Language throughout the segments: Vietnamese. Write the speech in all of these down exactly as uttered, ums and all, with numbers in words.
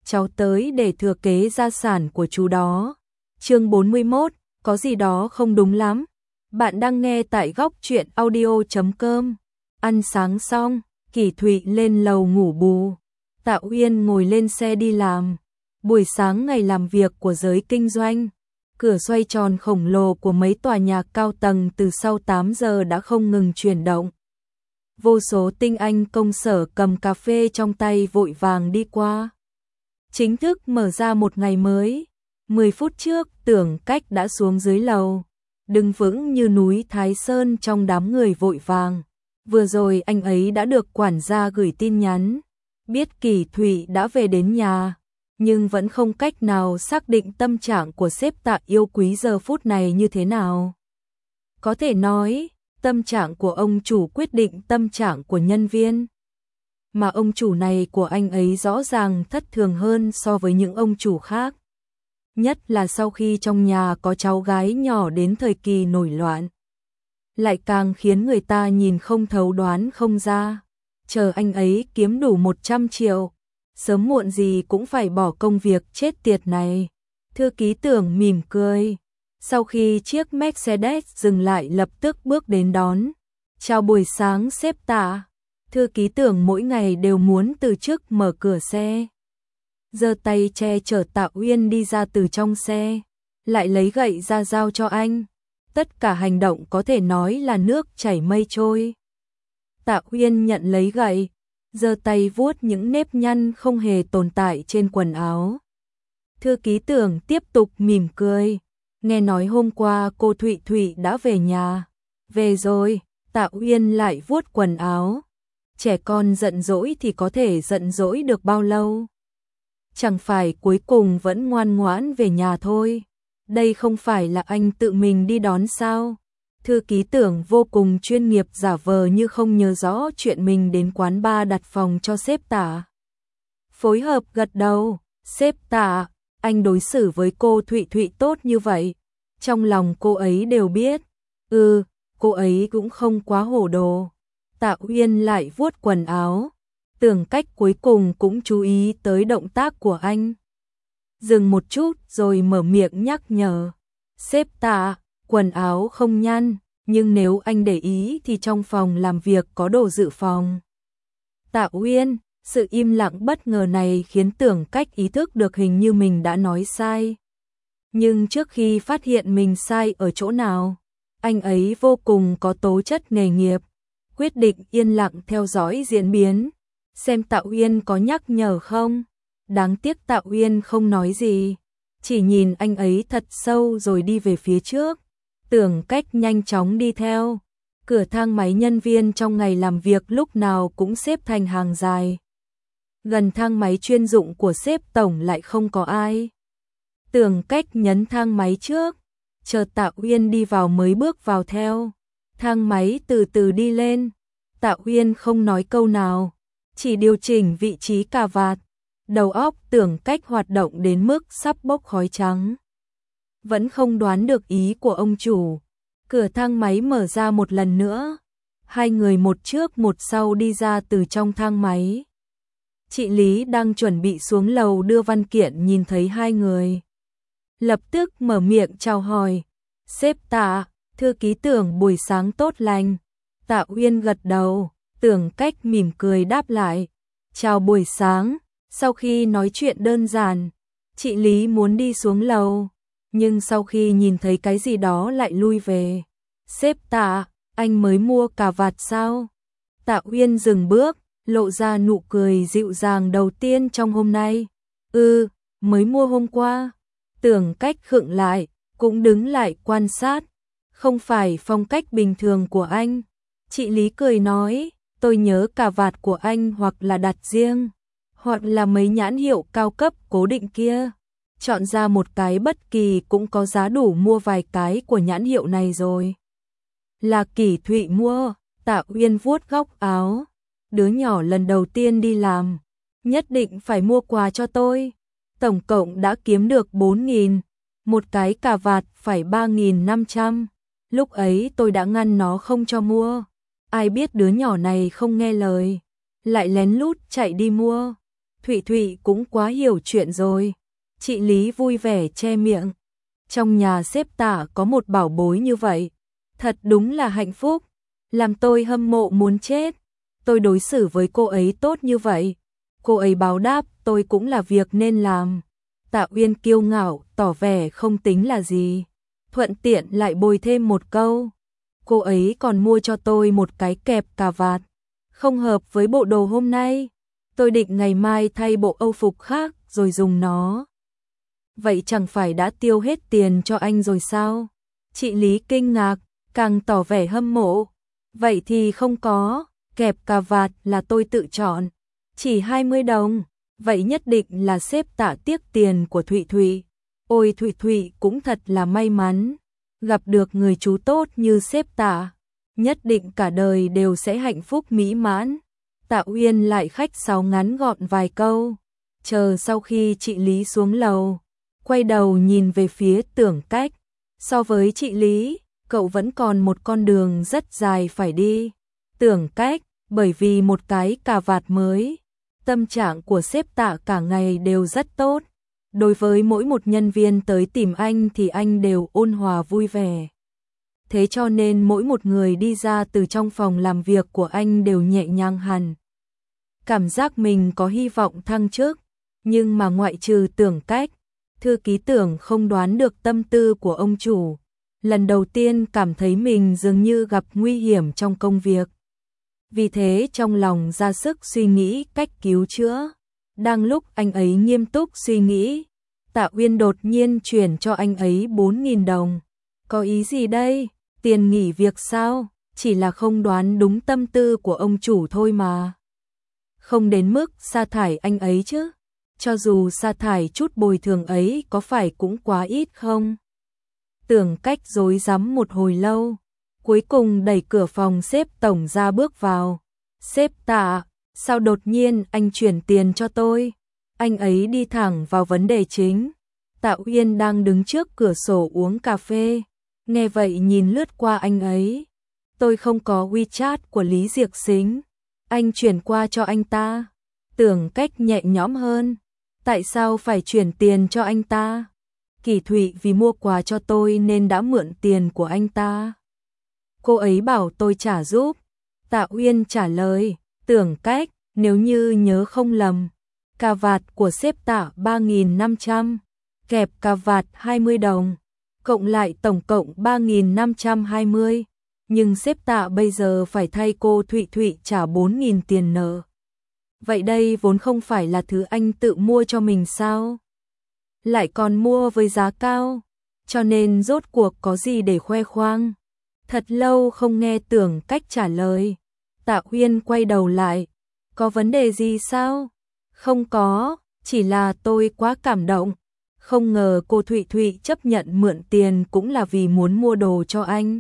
cháu tới để thừa kế gia sản của chú đó. Chương bốn mươi mốt, có gì đó không đúng lắm. Bạn đang nghe tại góc truyện audio chấm com. Ăn sáng xong, Kỳ Thụy lên lầu ngủ bù. Tạ Uyên ngồi lên xe đi làm. Buổi sáng ngày làm việc của giới kinh doanh, cửa xoay tròn khổng lồ của mấy tòa nhà cao tầng từ sau tám giờ đã không ngừng chuyển động. Vô số tinh anh công sở cầm cà phê trong tay vội vàng đi qua. Chính thức mở ra một ngày mới. Mười phút trước, Tưởng Cách đã xuống dưới lầu, đứng vững như núi Thái Sơn trong đám người vội vàng. Vừa rồi anh ấy đã được quản gia gửi tin nhắn, biết Kỳ Thụy đã về đến nhà, nhưng vẫn không cách nào xác định tâm trạng của sếp Tạ yêu quý giờ phút này như thế nào. Có thể nói, tâm trạng của ông chủ quyết định tâm trạng của nhân viên. Mà ông chủ này của anh ấy rõ ràng thất thường hơn so với những ông chủ khác. Nhất là sau khi trong nhà có cháu gái nhỏ đến thời kỳ nổi loạn. Lại càng khiến người ta nhìn không thấu đoán không ra. Chờ anh ấy kiếm đủ một trăm triệu, sớm muộn gì cũng phải bỏ công việc chết tiệt này. Thư ký Tưởng mỉm cười. Sau khi chiếc Mercedes dừng lại lập tức bước đến đón. Chào buổi sáng sếp Tạ. Thư ký Tưởng mỗi ngày đều muốn từ chức mở cửa xe. Giơ tay che chở Tạ Uyên đi ra từ trong xe, lại lấy gậy ra giao cho anh. Tất cả hành động có thể nói là nước chảy mây trôi. Tạ Uyên nhận lấy gậy, giơ tay vuốt những nếp nhăn không hề tồn tại trên quần áo. Thư ký Tưởng tiếp tục mỉm cười. Nghe nói hôm qua cô Thụy Thụy đã về nhà. Về rồi, Tạ Uyên lại vuốt quần áo. Trẻ con giận dỗi thì có thể giận dỗi được bao lâu? Chẳng phải cuối cùng vẫn ngoan ngoãn về nhà thôi. Đây không phải là anh tự mình đi đón sao? Thư ký Tưởng vô cùng chuyên nghiệp giả vờ như không nhớ rõ chuyện mình đến quán bar đặt phòng cho sếp Tạ. Phối hợp gật đầu. Sếp Tạ, anh đối xử với cô Thụy Thụy tốt như vậy. Trong lòng cô ấy đều biết. Ừ, cô ấy cũng không quá hổ đồ. Tạ Uyên lại vuốt quần áo. Tưởng Cách cuối cùng cũng chú ý tới động tác của anh. Dừng một chút rồi mở miệng nhắc nhở. Sếp Tạ, quần áo không nhăn, nhưng nếu anh để ý thì trong phòng làm việc có đồ dự phòng. Tạ Uyên, sự im lặng bất ngờ này khiến Tưởng Cách ý thức được hình như mình đã nói sai. Nhưng trước khi phát hiện mình sai ở chỗ nào, anh ấy vô cùng có tố chất nghề nghiệp, quyết định yên lặng theo dõi diễn biến, xem Tạ Uyên có nhắc nhở không. Đáng tiếc Tạ Uyên không nói gì, chỉ nhìn anh ấy thật sâu rồi đi về phía trước. Tưởng Cách nhanh chóng đi theo. Cửa thang máy nhân viên trong ngày làm việc lúc nào cũng xếp thành hàng dài. Gần thang máy chuyên dụng của sếp tổng lại không có ai. Tưởng Cách nhấn thang máy trước, chờ Tạ Uyên đi vào mới bước vào theo. Thang máy từ từ đi lên. Tạ Uyên không nói câu nào, chỉ điều chỉnh vị trí cà vạt. Đầu óc Tưởng Cách hoạt động đến mức sắp bốc khói trắng. Vẫn không đoán được ý của ông chủ. Cửa thang máy mở ra một lần nữa. Hai người một trước một sau đi ra từ trong thang máy. Chị Lý đang chuẩn bị xuống lầu đưa văn kiện nhìn thấy hai người. Lập tức mở miệng chào hỏi. Sếp Tạ, thư ký Tưởng buổi sáng tốt lành. Tạ Uyên gật đầu, Tưởng Cách mỉm cười đáp lại. Chào buổi sáng. Sau khi nói chuyện đơn giản, chị Lý muốn đi xuống lầu, nhưng sau khi nhìn thấy cái gì đó lại lui về. Sếp Tạ, anh mới mua cà vạt sao? Tạ Uyên dừng bước, lộ ra nụ cười dịu dàng đầu tiên trong hôm nay. Ừ, mới mua hôm qua. Tưởng Cách khựng lại, cũng đứng lại quan sát. Không phải phong cách bình thường của anh. Chị Lý cười nói, tôi nhớ cà vạt của anh hoặc là đặt riêng, hoặc là mấy nhãn hiệu cao cấp cố định kia. Chọn ra một cái bất kỳ cũng có giá đủ mua vài cái của nhãn hiệu này rồi. Là Kỳ Thụy mua. Tạ Uyên vuốt góc áo. Đứa nhỏ lần đầu tiên đi làm, nhất định phải mua quà cho tôi. Tổng cộng đã kiếm được bốn nghìn. Một cái cà vạt phải ba nghìn năm trăm. Lúc ấy tôi đã ngăn nó không cho mua. Ai biết đứa nhỏ này không nghe lời, lại lén lút chạy đi mua. Thụy Thụy cũng quá hiểu chuyện rồi. Chị Lý vui vẻ che miệng. Trong nhà sếp Tạ có một bảo bối như vậy, thật đúng là hạnh phúc, làm tôi hâm mộ muốn chết. Tôi đối xử với cô ấy tốt như vậy, cô ấy báo đáp tôi cũng là việc nên làm. Tạ Uyên kiêu ngạo, tỏ vẻ không tính là gì. Thuận tiện lại bồi thêm một câu. Cô ấy còn mua cho tôi một cái kẹp cà vạt. Không hợp với bộ đồ hôm nay. Tôi định ngày mai thay bộ âu phục khác rồi dùng nó. Vậy chẳng phải đã tiêu hết tiền cho anh rồi sao? Chị Lý kinh ngạc, càng tỏ vẻ hâm mộ. Vậy thì không có, kẹp cà vạt là tôi tự chọn. Chỉ hai mươi đồng. Vậy nhất định là sếp Tạ tiếc tiền của Thụy Thụy. Ôi Thụy Thụy cũng thật là may mắn, gặp được người chú tốt như sếp Tạ, nhất định cả đời đều sẽ hạnh phúc mỹ mãn. Tạ Uyên lại khách sáo ngắn gọn vài câu, chờ sau khi chị Lý xuống lầu, quay đầu nhìn về phía Tưởng Cách. So với chị Lý, cậu vẫn còn một con đường rất dài phải đi. Tưởng Cách, bởi vì một cái cà vạt mới, tâm trạng của sếp Tạ cả ngày đều rất tốt. Đối với mỗi một nhân viên tới tìm anh thì anh đều ôn hòa vui vẻ. Thế cho nên mỗi một người đi ra từ trong phòng làm việc của anh đều nhẹ nhàng hẳn. Cảm giác mình có hy vọng thăng chức, nhưng mà ngoại trừ Tưởng Cách, thư ký Tưởng không đoán được tâm tư của ông chủ. Lần đầu tiên cảm thấy mình dường như gặp nguy hiểm trong công việc. Vì thế trong lòng ra sức suy nghĩ cách cứu chữa. Đang lúc anh ấy nghiêm túc suy nghĩ, Tạ Uyên đột nhiên chuyển cho anh ấy bốn nghìn đồng. Có ý gì đây? Tiền nghỉ việc sao? Chỉ là không đoán đúng tâm tư của ông chủ thôi mà. Không đến mức sa thải anh ấy chứ. Cho dù sa thải chút bồi thường ấy có phải cũng quá ít không? Tưởng Cách rối rắm một hồi lâu, cuối cùng đẩy cửa phòng sếp tổng ra bước vào. Sếp Tạ, sao đột nhiên anh chuyển tiền cho tôi? Anh ấy đi thẳng vào vấn đề chính. Tạ Uyên đang đứng trước cửa sổ uống cà phê, nghe vậy nhìn lướt qua anh ấy. Tôi không có WeChat của Lý Diệc Xính, anh chuyển qua cho anh ta. Tưởng Cách nhẹ nhõm hơn. Tại sao phải chuyển tiền cho anh ta? Kỳ Thụy vì mua quà cho tôi nên đã mượn tiền của anh ta. Cô ấy bảo tôi trả giúp. Tạ Uyên trả lời. Tưởng Cách, nếu như nhớ không lầm, cà vạt của sếp Tạ ba nghìn năm trăm, kẹp cà vạt hai mươi đồng, cộng lại tổng cộng ba nghìn năm trăm hai mươi. Nhưng sếp Tạ bây giờ phải thay cô Thụy Thụy trả bốn nghìn tiền nợ. Vậy đây vốn không phải là thứ anh tự mua cho mình sao? Lại còn mua với giá cao, cho nên rốt cuộc có gì để khoe khoang? Thật lâu không nghe Tưởng Cách trả lời. Tạ Uyên quay đầu lại. Có vấn đề gì sao? Không có, chỉ là tôi quá cảm động. Không ngờ cô Thụy Thụy chấp nhận mượn tiền cũng là vì muốn mua đồ cho anh.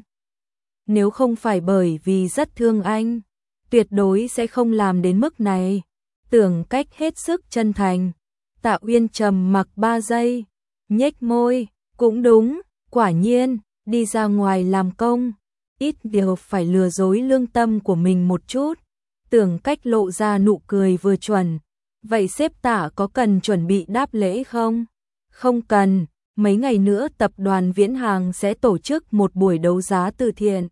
Nếu không phải bởi vì rất thương anh, tuyệt đối sẽ không làm đến mức này. Tưởng Cách hết sức chân thành. Tạ Uyên trầm mặc ba giây, nhếch môi, cũng đúng, quả nhiên, đi ra ngoài làm công, ít điều phải lừa dối lương tâm của mình một chút. Tưởng Cách lộ ra nụ cười vừa chuẩn. Vậy sếp Tạ có cần chuẩn bị đáp lễ không? Không cần, mấy ngày nữa tập đoàn Viễn Hàng sẽ tổ chức một buổi đấu giá từ thiện.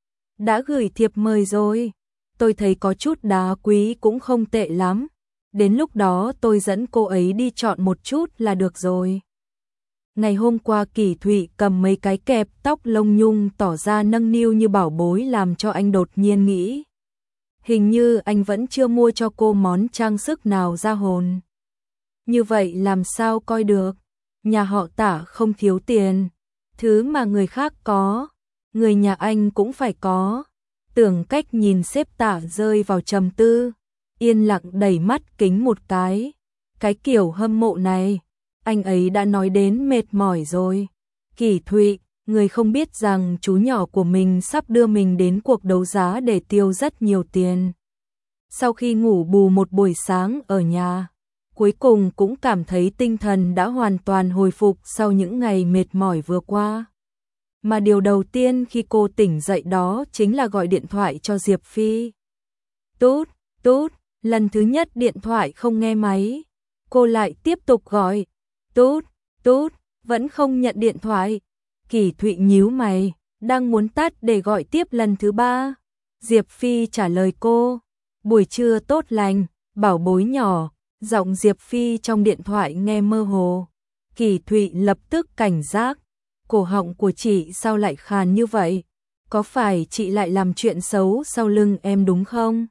Đã gửi thiệp mời rồi, tôi thấy có chút đá quý cũng không tệ lắm. Đến lúc đó tôi dẫn cô ấy đi chọn một chút là được rồi. Ngày hôm qua Kỳ Thụy cầm mấy cái kẹp tóc lông nhung tỏ ra nâng niu như bảo bối làm cho anh đột nhiên nghĩ. Hình như anh vẫn chưa mua cho cô món trang sức nào ra hồn. Như vậy làm sao coi được, nhà họ Tạ không thiếu tiền, thứ mà người khác có, người nhà anh cũng phải có. Tưởng Cách nhìn sếp Tạ rơi vào trầm tư, yên lặng đẩy mắt kính một cái. Cái kiểu hâm mộ này, anh ấy đã nói đến mệt mỏi rồi. Kỳ Thụy, người không biết rằng chú nhỏ của mình sắp đưa mình đến cuộc đấu giá để tiêu rất nhiều tiền. Sau khi ngủ bù một buổi sáng ở nhà, cuối cùng cũng cảm thấy tinh thần đã hoàn toàn hồi phục sau những ngày mệt mỏi vừa qua. Mà điều đầu tiên khi cô tỉnh dậy đó chính là gọi điện thoại cho Diệp Phi. Tút, tút, Lần thứ nhất điện thoại không nghe máy, cô lại tiếp tục gọi. Tút, tút, vẫn không nhận điện thoại. Kỳ Thụy nhíu mày, đang muốn tắt để gọi tiếp lần thứ ba. Diệp Phi trả lời cô, buổi trưa tốt lành, bảo bối nhỏ. Giọng Diệp Phi trong điện thoại nghe mơ hồ. Kỳ Thụy lập tức cảnh giác, cổ họng của chị sao lại khàn như vậy? Có phải chị lại làm chuyện xấu sau lưng em đúng không?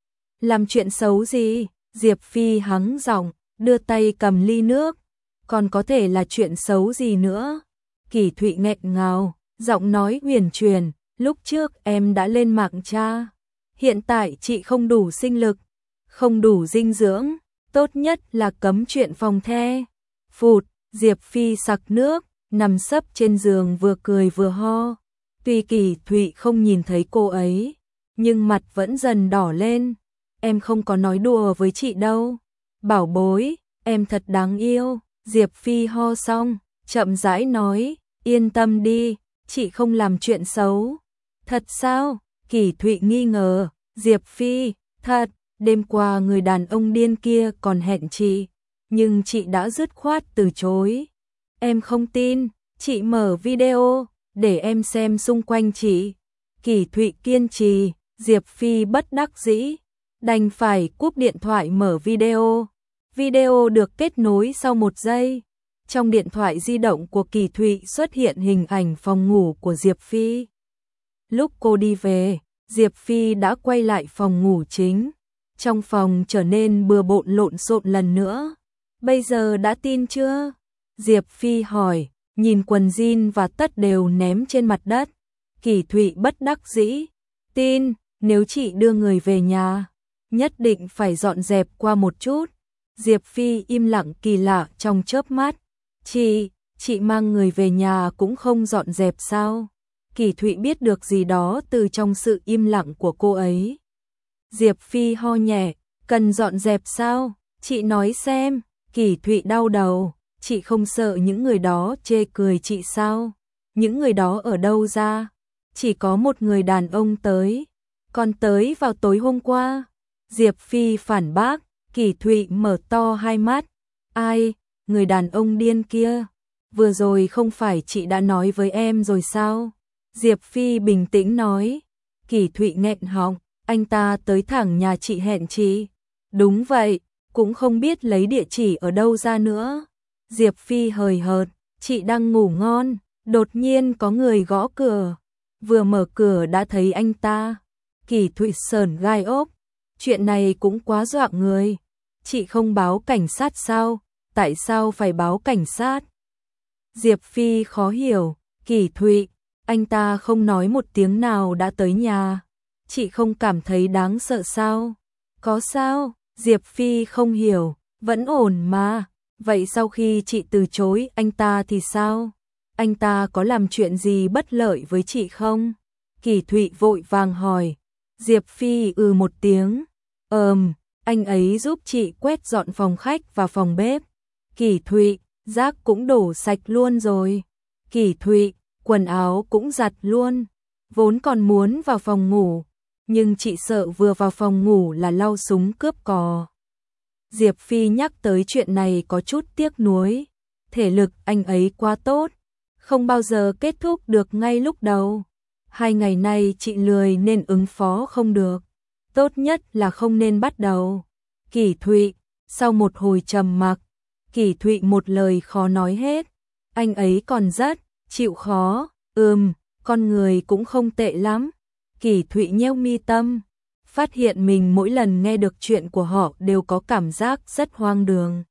Làm chuyện xấu gì? Diệp Phi hắng giọng, đưa tay cầm ly nước. Còn có thể là chuyện xấu gì nữa? Kỳ Thụy nghẹn ngào, giọng nói huyền truyền, lúc trước em đã lên mạng tra. Hiện tại chị không đủ sinh lực, không đủ dinh dưỡng, tốt nhất là cấm chuyện phòng the. Phụt, Diệp Phi sặc nước, nằm sấp trên giường vừa cười vừa ho. Tuy Kỳ Thụy không nhìn thấy cô ấy, nhưng mặt vẫn dần đỏ lên. Em không có nói đùa với chị đâu. Bảo bối, em thật đáng yêu. Diệp Phi ho xong, chậm rãi nói, yên tâm đi, chị không làm chuyện xấu. Thật sao? Kỳ Thụy nghi ngờ. Diệp Phi, thật, đêm qua người đàn ông điên kia còn hẹn chị, nhưng chị đã dứt khoát từ chối. Em không tin, chị mở video, để em xem xung quanh chị. Kỳ Thụy kiên trì, Diệp Phi bất đắc dĩ, đành phải cúp điện thoại mở video. Video được kết nối sau một giây. Trong điện thoại di động của Kỳ Thụy xuất hiện hình ảnh phòng ngủ của Diệp Phi. Lúc cô đi về, Diệp Phi đã quay lại phòng ngủ chính. Trong phòng trở nên bừa bộn lộn xộn lần nữa. Bây giờ đã tin chưa? Diệp Phi hỏi, nhìn quần jean và tất đều ném trên mặt đất. Kỳ Thụy bất đắc dĩ, tin, nếu chị đưa người về nhà, nhất định phải dọn dẹp qua một chút. Diệp Phi im lặng kỳ lạ trong chớp mắt. Chị, chị mang người về nhà cũng không dọn dẹp sao? Kỳ Thụy biết được gì đó từ trong sự im lặng của cô ấy. Diệp Phi ho nhẹ, cần dọn dẹp sao? Chị nói xem. Kỳ Thụy đau đầu, chị không sợ những người đó chê cười chị sao? Những người đó ở đâu ra? Chỉ có một người đàn ông tới, còn tới vào tối hôm qua. Diệp Phi phản bác. Kỳ Thụy mở to hai mắt. Ai? Người đàn ông điên kia. Vừa rồi không phải chị đã nói với em rồi sao? Diệp Phi bình tĩnh nói. Kỳ Thụy nghẹn họng, anh ta tới thẳng nhà chị hẹn chị. Đúng vậy, cũng không biết lấy địa chỉ ở đâu ra nữa. Diệp Phi hời hợt, chị đang ngủ ngon, đột nhiên có người gõ cửa. Vừa mở cửa đã thấy anh ta. Kỳ Thụy sởn gai ốc, chuyện này cũng quá dọa người. Chị không báo cảnh sát sao? Tại sao phải báo cảnh sát? Diệp Phi khó hiểu. Kỳ Thụy, anh ta không nói một tiếng nào đã tới nhà. Chị không cảm thấy đáng sợ sao? Có sao? Diệp Phi không hiểu. Vẫn ổn mà. Vậy sau khi chị từ chối anh ta thì sao? Anh ta có làm chuyện gì bất lợi với chị không? Kỳ Thụy vội vàng hỏi. Diệp Phi ừ một tiếng. Ờm, anh ấy giúp chị quét dọn phòng khách và phòng bếp. Kỳ Thụy, rác cũng đổ sạch luôn rồi. Kỳ Thụy, quần áo cũng giặt luôn. Vốn còn muốn vào phòng ngủ, nhưng chị sợ vừa vào phòng ngủ là lau súng cướp cò. Diệp Phi nhắc tới chuyện này có chút tiếc nuối. Thể lực anh ấy quá tốt, không bao giờ kết thúc được ngay lúc đầu. Hai ngày nay chị lười nên ứng phó không được. Tốt nhất là không nên bắt đầu. Kỳ Thụy, sau một hồi trầm mặc, Kỳ Thụy một lời khó nói hết. Anh ấy còn rất chịu khó. Ừm, con người cũng không tệ lắm. Kỳ Thụy nheo mi tâm, phát hiện mình mỗi lần nghe được chuyện của họ đều có cảm giác rất hoang đường.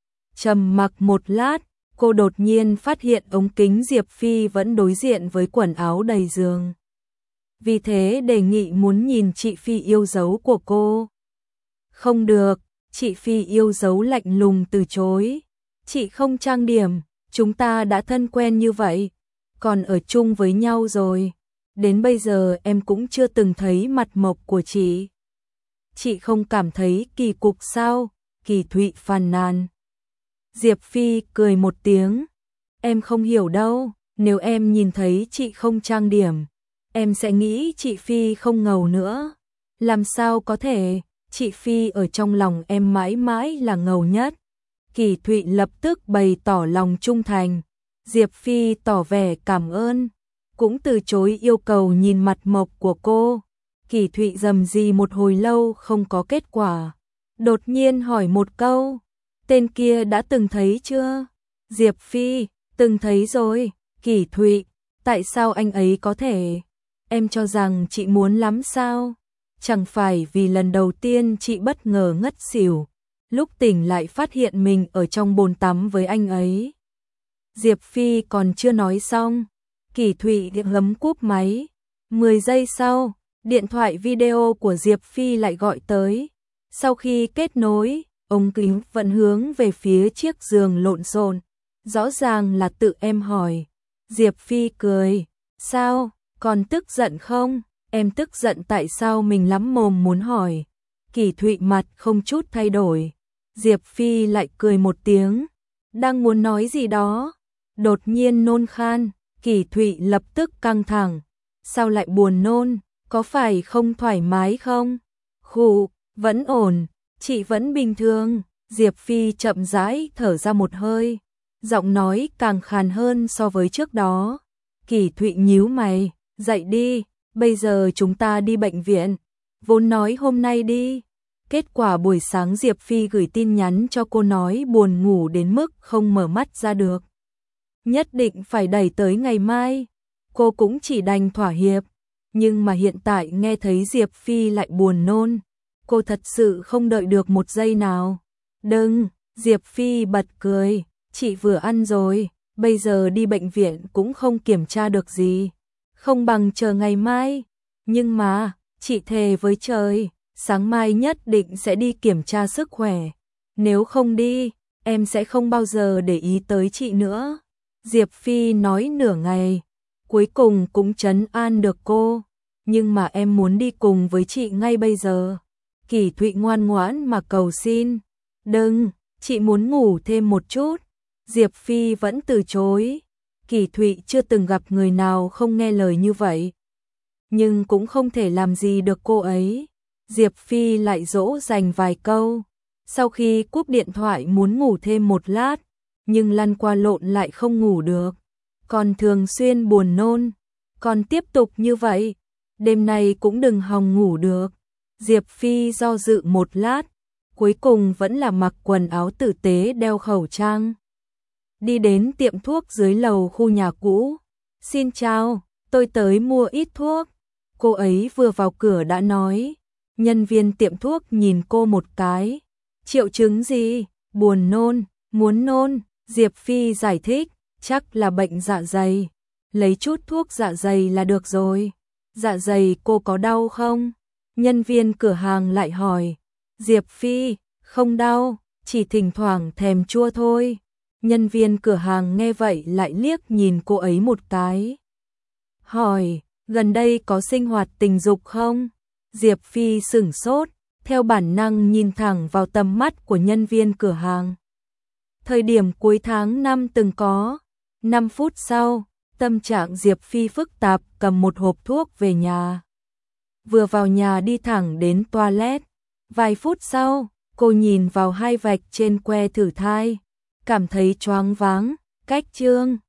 Trầm mặc một lát, cô đột nhiên phát hiện ống kính Diệp Phi vẫn đối diện với quần áo đầy giường. Vì thế đề nghị muốn nhìn chị Phi yêu dấu của cô. Không được, chị Phi yêu dấu lạnh lùng từ chối. Chị không trang điểm, chúng ta đã thân quen như vậy, còn ở chung với nhau rồi. Đến bây giờ em cũng chưa từng thấy mặt mộc của chị. Chị không cảm thấy kỳ cục sao? Kỳ Thụy phàn nàn. Diệp Phi cười một tiếng. Em không hiểu đâu, nếu em nhìn thấy chị không trang điểm, em sẽ nghĩ chị Phi không ngầu nữa. Làm sao có thể, chị Phi ở trong lòng em mãi mãi là ngầu nhất. Kỳ Thụy lập tức bày tỏ lòng trung thành. Diệp Phi tỏ vẻ cảm ơn, cũng từ chối yêu cầu nhìn mặt mộc của cô. Kỳ Thụy rầm rì một hồi lâu không có kết quả. Đột nhiên hỏi một câu, tên kia đã từng thấy chưa? Diệp Phi, từng thấy rồi. Kỳ Thụy, tại sao anh ấy có thể? Em cho rằng chị muốn lắm sao? Chẳng phải vì lần đầu tiên chị bất ngờ ngất xỉu, lúc tỉnh lại phát hiện mình ở trong bồn tắm với anh ấy. Diệp Phi còn chưa nói xong, Kỳ Thụy gấm cúp máy. mười giây sau, điện thoại video của Diệp Phi lại gọi tới. Sau khi kết nối, ống kính vẫn hướng về phía chiếc giường lộn xộn. Rõ ràng là tự em hỏi. Diệp Phi cười, sao, còn tức giận không? Em tức giận tại sao mình lắm mồm muốn hỏi. Kỳ Thụy mặt không chút thay đổi. Diệp Phi lại cười một tiếng, đang muốn nói gì đó, đột nhiên nôn khan. Kỳ Thụy lập tức căng thẳng. Sao lại buồn nôn, có phải không thoải mái không? Khụ, vẫn ổn, chị vẫn bình thường. Diệp Phi chậm rãi thở ra một hơi, giọng nói càng khàn hơn so với trước đó. Kỳ Thụy nhíu mày, dậy đi, bây giờ chúng ta đi bệnh viện. Vốn nói hôm nay đi. Kết quả buổi sáng Diệp Phi gửi tin nhắn cho cô nói buồn ngủ đến mức không mở mắt ra được. Nhất định phải đẩy tới ngày mai. Cô cũng chỉ đành thỏa hiệp. Nhưng mà hiện tại nghe thấy Diệp Phi lại buồn nôn, cô thật sự không đợi được một giây nào. Đừng, Diệp Phi bật cười, chị vừa ăn rồi, bây giờ đi bệnh viện cũng không kiểm tra được gì. Không bằng chờ ngày mai. Nhưng mà, chị thề với trời, sáng mai nhất định sẽ đi kiểm tra sức khỏe. Nếu không đi, em sẽ không bao giờ để ý tới chị nữa. Diệp Phi nói nửa ngày, cuối cùng cũng trấn an được cô. Nhưng mà em muốn đi cùng với chị ngay bây giờ. Kỳ Thụy ngoan ngoãn mà cầu xin. Đừng, chị muốn ngủ thêm một chút. Diệp Phi vẫn từ chối. Kỳ Thụy chưa từng gặp người nào không nghe lời như vậy. Nhưng cũng không thể làm gì được cô ấy. Diệp Phi lại dỗ dành vài câu. Sau khi cúp điện thoại muốn ngủ thêm một lát, nhưng lăn qua lộn lại không ngủ được. Còn thường xuyên buồn nôn. Còn tiếp tục như vậy, đêm nay cũng đừng hòng ngủ được. Diệp Phi do dự một lát, cuối cùng vẫn là mặc quần áo tử tế đeo khẩu trang. Đi đến tiệm thuốc dưới lầu khu nhà cũ. Xin chào, tôi tới mua ít thuốc. Cô ấy vừa vào cửa đã nói. Nhân viên tiệm thuốc nhìn cô một cái. Triệu chứng gì? Buồn nôn, muốn nôn. Diệp Phi giải thích, chắc là bệnh dạ dày. Lấy chút thuốc dạ dày là được rồi. Dạ dày cô có đau không? Nhân viên cửa hàng lại hỏi. Diệp Phi, không đau, chỉ thỉnh thoảng thèm chua thôi. Nhân viên cửa hàng nghe vậy lại liếc nhìn cô ấy một cái. Hỏi, gần đây có sinh hoạt tình dục không? Diệp Phi sửng sốt, theo bản năng nhìn thẳng vào tầm mắt của nhân viên cửa hàng. Thời điểm cuối tháng năm từng có. năm phút sau, tâm trạng Diệp Phi phức tạp cầm một hộp thuốc về nhà. Vừa vào nhà đi thẳng đến toilet. Vài phút sau, cô nhìn vào hai vạch trên que thử thai. Cảm thấy choáng váng, cách chương.